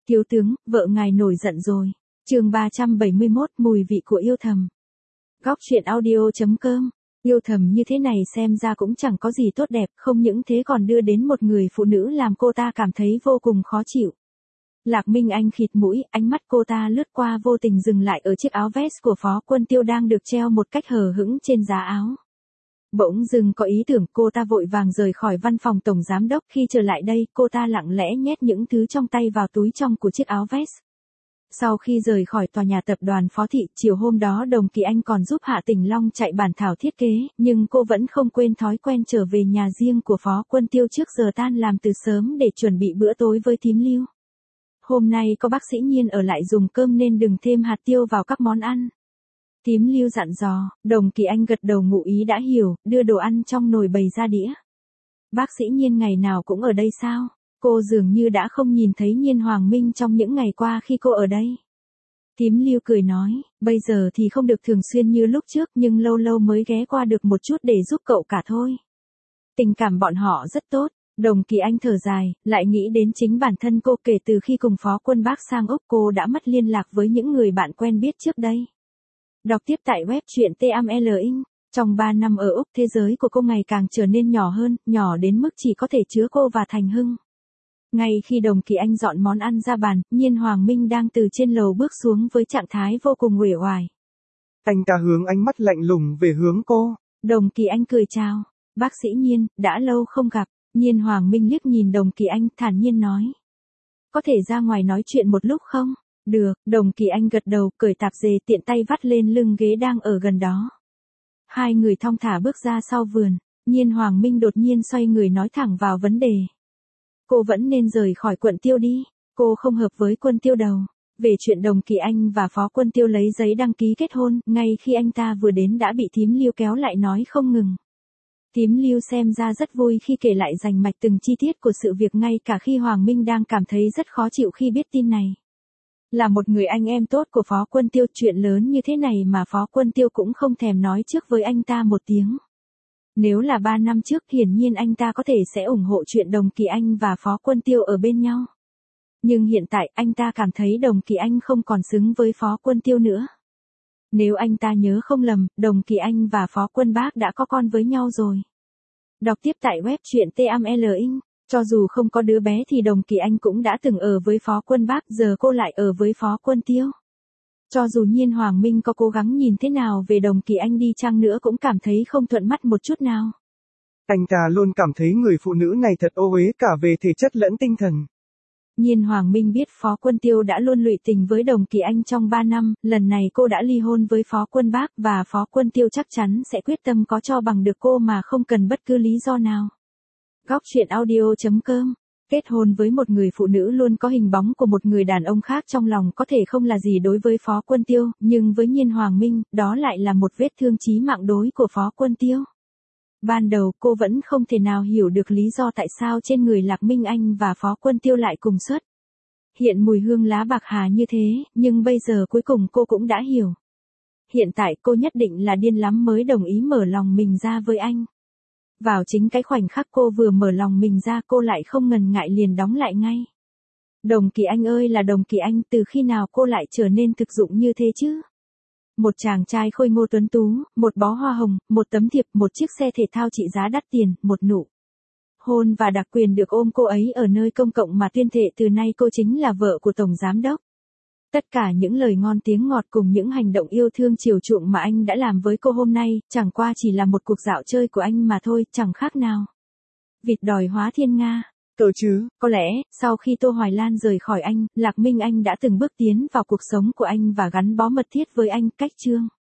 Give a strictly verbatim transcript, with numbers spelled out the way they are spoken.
Thiếu tướng, vợ ngài nổi giận rồi. Chương ba trăm bảy mươi mốt, mùi vị của yêu thầm. Góc truyện audio chấm com. Yêu thầm như thế này xem ra cũng chẳng có gì tốt đẹp, không những thế còn đưa đến một người phụ nữ làm cô ta cảm thấy vô cùng khó chịu. Lạc Minh Anh khịt mũi, ánh mắt cô ta lướt qua vô tình dừng lại ở chiếc áo vest của Phó Quân Tiêu đang được treo một cách hờ hững trên giá áo. Bỗng dưng có ý tưởng, cô ta vội vàng rời khỏi văn phòng tổng giám đốc. Khi trở lại đây, cô ta lặng lẽ nhét những thứ trong tay vào túi trong của chiếc áo vest. Sau khi rời khỏi tòa nhà tập đoàn Phó Thị, chiều hôm đó Đồng Kỳ Anh còn giúp Hạ Tỉnh Long chạy bản thảo thiết kế, nhưng cô vẫn không quên thói quen trở về nhà riêng của Phó Quân Tiêu trước giờ tan làm từ sớm để chuẩn bị bữa tối với thím Lưu. Hôm nay có bác sĩ Nhiên ở lại dùng cơm nên đừng thêm hạt tiêu vào các món ăn. Thím Lưu dặn dò. Đồng Kỳ Anh gật đầu ngụ ý đã hiểu, đưa đồ ăn trong nồi bày ra đĩa. Bác sĩ Nhiên ngày nào cũng ở đây sao? Cô dường như đã không nhìn thấy Nhiên Hoàng Minh trong những ngày qua khi cô ở đây. Thím Lưu cười nói, bây giờ thì không được thường xuyên như lúc trước nhưng lâu lâu mới ghé qua được một chút để giúp cậu cả thôi. Tình cảm bọn họ rất tốt. Đồng Kỳ Anh thở dài, lại nghĩ đến chính bản thân cô. Kể từ khi cùng Phó Quân Bác sang Úc, cô đã mất liên lạc với những người bạn quen biết trước đây. Đọc tiếp tại web truyện tê em lờ inh. Trong ba năm ở Úc, thế giới của cô ngày càng trở nên nhỏ hơn, nhỏ đến mức chỉ có thể chứa cô và Thành Hưng. Ngay khi Đồng Kỳ Anh dọn món ăn ra bàn, Nhiên Hoàng Minh đang từ trên lầu bước xuống với trạng thái vô cùng uể oải. Anh ta hướng ánh mắt lạnh lùng về hướng cô. Đồng Kỳ Anh cười chào. Bác sĩ Nhiên, đã lâu không gặp. Nhiên Hoàng Minh liếc nhìn Đồng Kỳ Anh, thản nhiên nói. Có thể ra ngoài nói chuyện một lúc không? Được. Đồng Kỳ Anh gật đầu, cởi tạp dề tiện tay vắt lên lưng ghế đang ở gần đó. Hai người thong thả bước ra sau vườn. Nhiên Hoàng Minh đột nhiên xoay người nói thẳng vào vấn đề. Cô vẫn nên rời khỏi quận Tiêu đi. Cô không hợp với Quân Tiêu đâu. Về chuyện Đồng Kỳ Anh và Phó Quân Tiêu lấy giấy đăng ký kết hôn, ngay khi anh ta vừa đến đã bị thím Lưu kéo lại nói không ngừng. Thím Lưu xem ra rất vui khi kể lại rành mạch từng chi tiết của sự việc, ngay cả khi Hoàng Minh đang cảm thấy rất khó chịu khi biết tin này. Là một người anh em tốt của Phó Quân Tiêu, chuyện lớn như thế này mà Phó Quân Tiêu cũng không thèm nói trước với anh ta một tiếng. Nếu là ba năm trước, hiển nhiên anh ta có thể sẽ ủng hộ chuyện Đồng Kỳ Anh và Phó Quân Tiêu ở bên nhau. Nhưng hiện tại anh ta cảm thấy Đồng Kỳ Anh không còn xứng với Phó Quân Tiêu nữa. Nếu anh ta nhớ không lầm, Đồng Kỳ Anh và Phó Quân Bác đã có con với nhau rồi. Đọc tiếp tại web truyện tê em lờ inh. Cho dù không có đứa bé thì Đồng Kỳ Anh cũng đã từng ở với Phó Quân Bác, giờ cô lại ở với Phó Quân Tiêu. Cho dù Nhiên Hoàng Minh có cố gắng nhìn thế nào về Đồng Kỳ Anh đi chăng nữa cũng cảm thấy không thuận mắt một chút nào. Anh ta luôn cảm thấy người phụ nữ này thật ô uế cả về thể chất lẫn tinh thần. Nhiên Hoàng Minh biết Phó Quân Tiêu đã luôn lụy tình với Đồng Kỳ Anh trong ba năm, lần này cô đã ly hôn với Phó Quân Bác và Phó Quân Tiêu chắc chắn sẽ quyết tâm có cho bằng được cô mà không cần bất cứ lý do nào. Góc truyện audio chấm com. Kết hôn với một người phụ nữ luôn có hình bóng của một người đàn ông khác trong lòng có thể không là gì đối với Phó Quân Tiêu, nhưng với Nhiên Hoàng Minh, đó lại là một vết thương chí mạng đối của Phó Quân Tiêu. Ban đầu cô vẫn không thể nào hiểu được lý do tại sao trên người Lạc Minh Anh và Phó Quân Tiêu lại cùng xuất hiện mùi hương lá bạc hà như thế, nhưng bây giờ cuối cùng cô cũng đã hiểu. Hiện tại cô nhất định là điên lắm mới đồng ý mở lòng mình ra với anh. Vào chính cái khoảnh khắc cô vừa mở lòng mình ra, cô lại không ngần ngại liền đóng lại ngay. Đồng Kỳ Anh ơi là Đồng Kỳ Anh, từ khi nào cô lại trở nên thực dụng như thế chứ? Một chàng trai khôi ngô tuấn tú, một bó hoa hồng, một tấm thiệp, một chiếc xe thể thao trị giá đắt tiền, một nụ hôn và đặc quyền được ôm cô ấy ở nơi công cộng mà tuyên thệ từ nay cô chính là vợ của Tổng Giám Đốc. Tất cả những lời ngon tiếng ngọt cùng những hành động yêu thương chiều chuộng mà anh đã làm với cô hôm nay, chẳng qua chỉ là một cuộc dạo chơi của anh mà thôi, chẳng khác nào vịt đòi hóa thiên nga. Cờ chứ, có lẽ, sau khi Tô Hoài Lan rời khỏi anh, Lạc Minh Anh đã từng bước tiến vào cuộc sống của anh và gắn bó mật thiết với anh. Cách chương